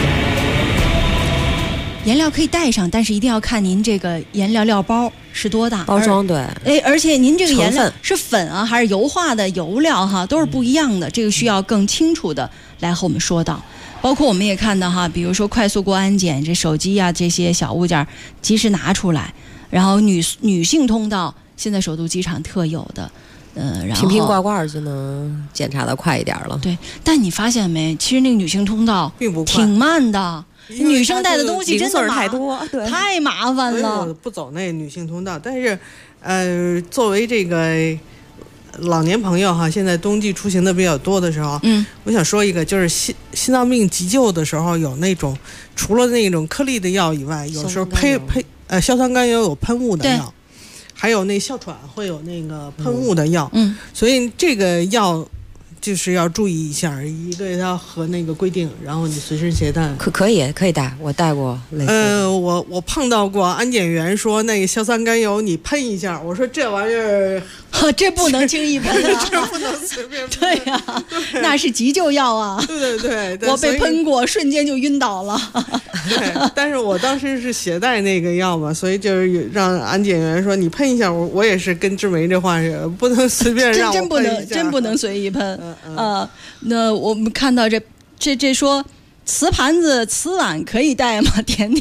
颜料可以带上，但是一定要看您这个颜料包是多大， 包装对。 而且您这个颜料是粉啊，还是油画的油料哈，都是不一样的。这个需要更清楚的来和我们说到。包括我们也看到哈，比如说快速过安检，这手机啊这些小物件及时拿出来，然后女性通道现在首都机场特有的，然后瓶罐就能检查的快一点了。 对，但你发现没？其实那个女性通道并不快， 挺慢的。女生带的东西真的太多，对， 太麻烦了。 我不走那女性通道，但是作为这个老年朋友哈，现在冬季出行的比较多的时候，我想说一个，就是心脏病急救的时候有那种除了那种颗粒的药以外，有时候硝酸甘油有喷雾的药，还有那哮喘会有那个喷雾的药，所以这个药就是要注意一下，一个要和那个规定，然后你随身携带。 可以带，我带过类似我碰到过安检员说那个硝酸甘油你喷一下，我说这玩意儿这不能轻易喷啊， 这不能随便喷。 对呀，那是急救药啊。 对， 我被喷过，瞬间就晕倒了。 对，但是我当时是携带那个药嘛，所以就是让安检员说你喷一下，我也是跟志梅这话是不能随便让我喷一下， 真不能随意喷。那我们看到这说瓷盘子瓷碗可以带吗？点，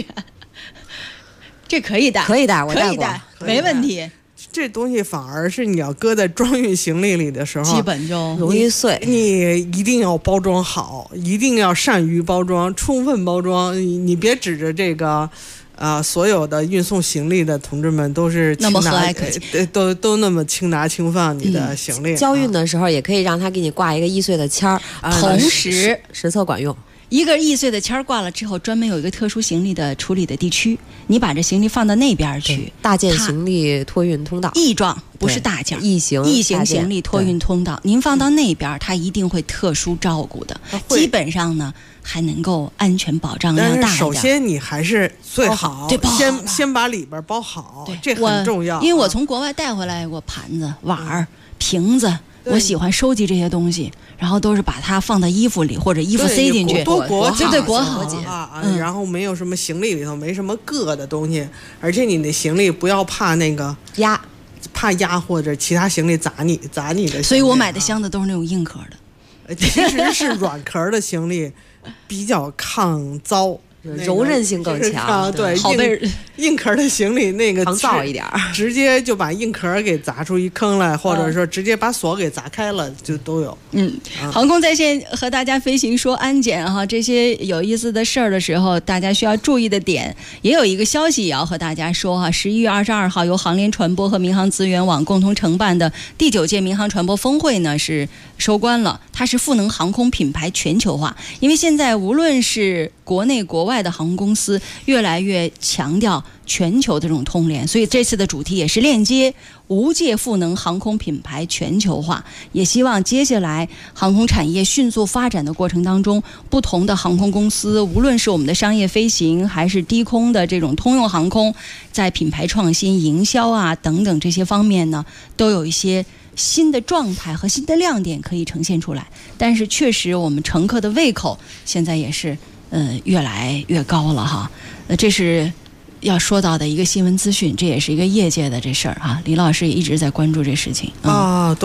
这可以带，我带过，没问题。 这东西反而是你要搁在装运行李里的时候， 基本就容易碎。 你一定要包装好，一定要善于包装，充分包装。你别指着这个。所有的运送行李的同志们都是那么和蔼可亲， 都那么轻拿轻放你的行李。 交运的时候也可以让他给你挂一个易碎的签儿， 同时实测管用。 一个易碎的签儿挂了之后，专门有一个特殊行李的处理的地区，你把这行李放到那边去。 大件行李托运通道， 异状不是大件， 异形行李托运通道，您放到那边，它一定会特殊照顾的。基本上呢，还能够安全保障要大一点。 但是首先你还是最好先把里边包好，这很重要。 因为我从国外带回来过盘子、碗儿、瓶子。我喜欢收集这些东西，然后都是把它放到衣服里或者衣服塞进去， 多裹好， 对，裹好然后没有什么行李里头没什么硌的东西，而且你的行李不要怕那个怕压或者其他行李砸你的行李。 所以我买的箱子都是那种硬壳的， 其实是软壳的行李比较抗糟。 柔韧性更强， 对， 好被硬壳的行李那个抗造一点， 直接就把硬壳给砸出一坑来，或者说直接把锁给砸开了，就都有。 航空在线和大家飞行说安检哈，这些有意思的事儿的时候，大家需要注意的点，也有一个消息也要和大家说哈。11月22号，由航联传播和民航资源网共同承办的第9届民航传播峰会呢是收官了，它是赋能航空品牌全球化，因为现在无论是国内国外的航空公司越来越强调全球的这种通联，所以这次的主题也是链接无界赋能航空品牌全球化，也希望接下来航空产业迅速发展的过程当中，不同的航空公司，无论是我们的商业飞行还是低空的这种通用航空，在品牌创新、营销啊等等这些方面呢，都有一些新的状态和新的亮点可以呈现出来。但是确实我们乘客的胃口现在也是越来越高了哈。这是要说到的一个新闻资讯，这也是一个业界的这事儿哈。李老师也一直在关注这事情对，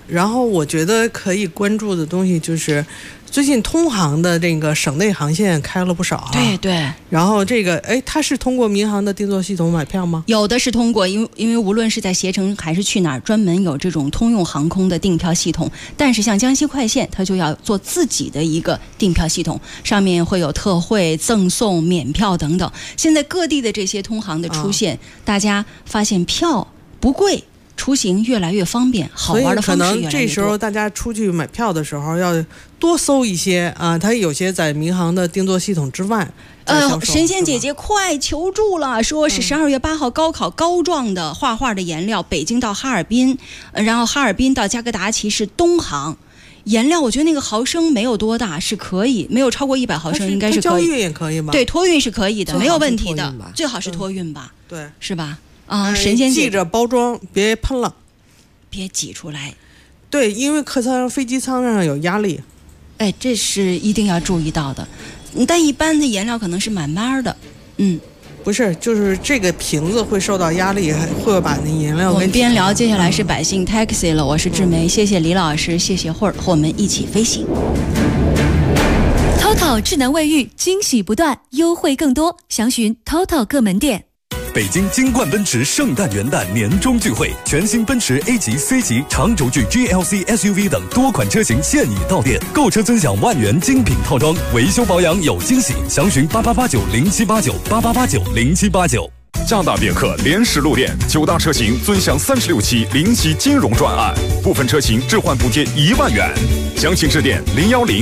然后我觉得可以关注的东西就是最近通航的这个省内航线开了不少啊。 对对。 然后这个它是通过民航的订座系统买票吗？ 有的是通过，因为无论是在携程还是去哪儿，专门有这种通用航空的订票系统。但是像江西快线，它就要做自己的一个订票系统，上面会有特惠、赠送、免票等等。现在各地的这些通航的出现，大家发现票不贵。出行越来越方便，好玩的方式越来越多。 可能这时候大家出去买票的时候要多搜一些啊，它有些在民航的订座系统之外。 神仙姐姐快求助了，说是12月8号高考膏状的画画的颜料，北京到哈尔滨，然后哈尔滨到加格达奇是东航。颜料我觉得那个毫升没有多大，是可以，没有超过100毫升应该是可以。 交运也可以吗？ 对，托运是可以的，没有问题的，最好是托运吧？ 对， 是吧？神仙姐记着包装，别喷了， 别挤出来。 对，因为客舱、飞机舱上有压力。 哎，这是一定要注意到的。但一般的颜料可能是慢慢的， 不是，就是这个瓶子会受到压力，还会把那颜料给。 我们边聊，接下来是百姓 taxi 了。我是志梅，谢谢李老师，谢谢慧儿，和我们一起飞行。 TOTO 智能卫浴，惊喜不断，优惠更多，详询 TOTO 各门店。 北京金冠奔驰圣诞元旦年终聚会，全新奔驰 A 级、C 级、长轴距 GLC SUV 等多款车型现已到店，购车尊享万元精品套装，维修保养有惊喜，详询8889078988890789。 加大别克联实路店9大车型尊享36期零息金融专案，部分车型置换补贴1万元，详情致电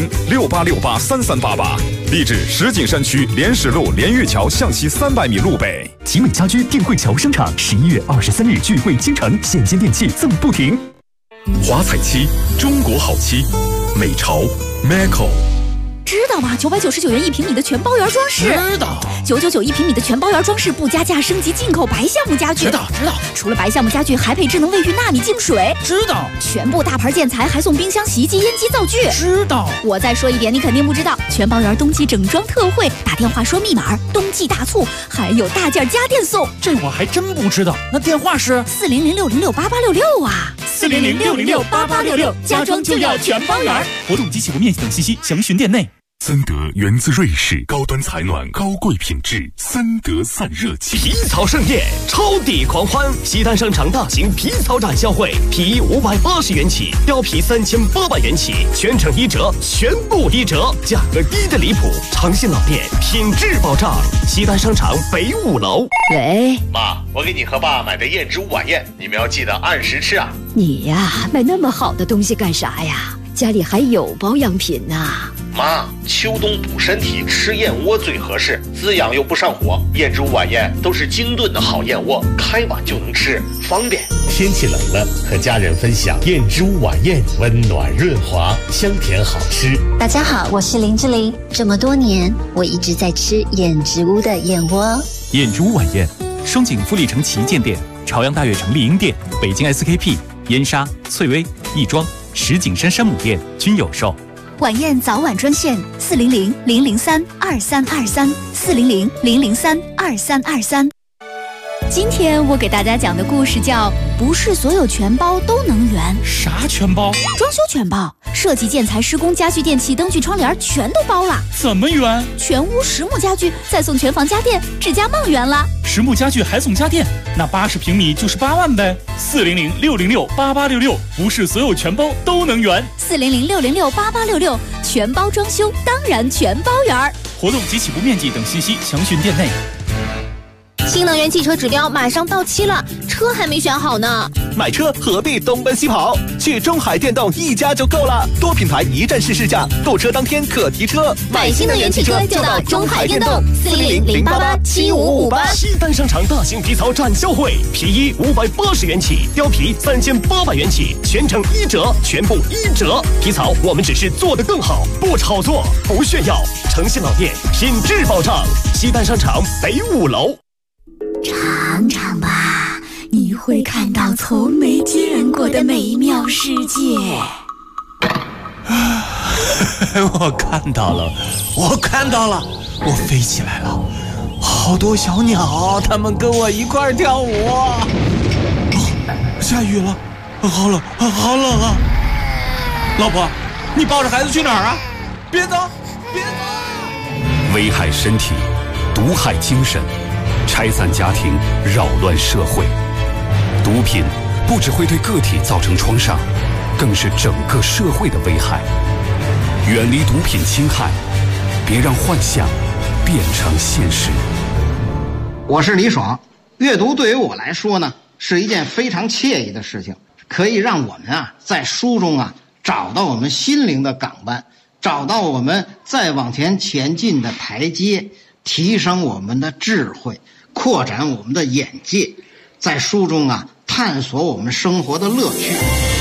01068683388，地址石景山区联实路连岳桥向西300米路北。 集美家居定汇桥商场11月23日聚会倾城，现金电器赠不停。 华彩漆，中国好漆，美潮 Maco。 知道吗？999元1平米的全包圆装饰。 知道。 9991平米的全包圆装饰不加价升级进口白橡木家具。 知道。 除了白橡木家具，还配智能卫浴纳米净水。 知道。 全部大牌建材还送冰箱、洗衣机、烟机、灶具。 知道。 我再说一点，你肯定不知道，全包圆冬季整装特惠，打电话说密码，冬季大促，还有大件家电送。 这我还真不知道，那电话是 400606866啊 ，400606866，家装就要全包圆。 活动及起步面积等信息详询店内。 森德源自瑞士，高端采暖，高贵品质，森德散热器。 皮草盛宴，超抵狂欢！西单商场大型皮草展销会，皮衣580元起，貂皮3800元起，全程1折，全部1折，价格低的离谱。诚信老店，品质保障。西单商场北5楼。 喂， 妈，我给你和爸买的燕之屋晚宴，你们要记得按时吃啊。 你呀，买那么好的东西干啥呀？家里还有保养品呢。 妈，秋冬补身体，吃燕窝最合适，滋养又不上火。燕之屋晚宴都是精炖的好燕窝，开碗就能吃，方便。 天气冷了，和家人分享燕之屋晚宴，温暖润滑，香甜好吃。 大家好，我是林志玲。这么多年，我一直在吃燕之屋的燕窝。 燕之屋晚宴，双井富力城旗舰店、朝阳大悦城丽婴店、北京 SKP、燕莎、翠微、亦庄、石景山山姆店均有售。 晚宴早晚专线400-003-2323，400-003-2323。今天我给大家讲的故事叫不是所有全包都能圆。 啥全包？ 装修全包，设计、建材、施工、家具、电器、灯具、窗帘全都包了。 怎么圆？ 全屋实木家具，再送全房家电，指甲梦圆了。 实木家具还送家电，那80平米就是8万呗。400-606-8866，不是所有全包都能圆。 400-606-8866，全包装修当然全包圆。 活动及起步面积等信息详询店内。 新能源汽车指标马上到期了，车还没选好呢。 买车何必东奔西跑？去中海电动一家就够了，多品牌一站式试驾，购车当天可提车。 买新能源汽车就到中海电动，400-088-7558。 西单商场大型皮草展销会，皮衣580元起，貂皮3800元起，全程1折，全部1折。皮草我们只是做得更好，不炒作，不炫耀。诚信老店，品质保障。西单商场北5楼。 尝尝吧，你会看到从没见过的美妙世界。 我看到了，我飞起来了，好多小鸟，它们跟我一块儿跳舞。下雨了，好冷啊！ 老婆，你抱着孩子去哪儿啊？别走，别走！ 危害身体，毒害精神，拆散家庭，扰乱社会。毒品不只会对个体造成创伤，更是整个社会的危害。远离毒品侵害，别让幻想变成现实。 我是李爽，阅读对于我来说呢，是一件非常惬意的事情，可以让我们在书中找到我们心灵的港湾，找到我们再往前前进的台阶，提升我们的智慧，扩展我们的眼界，在书中探索我们生活的乐趣。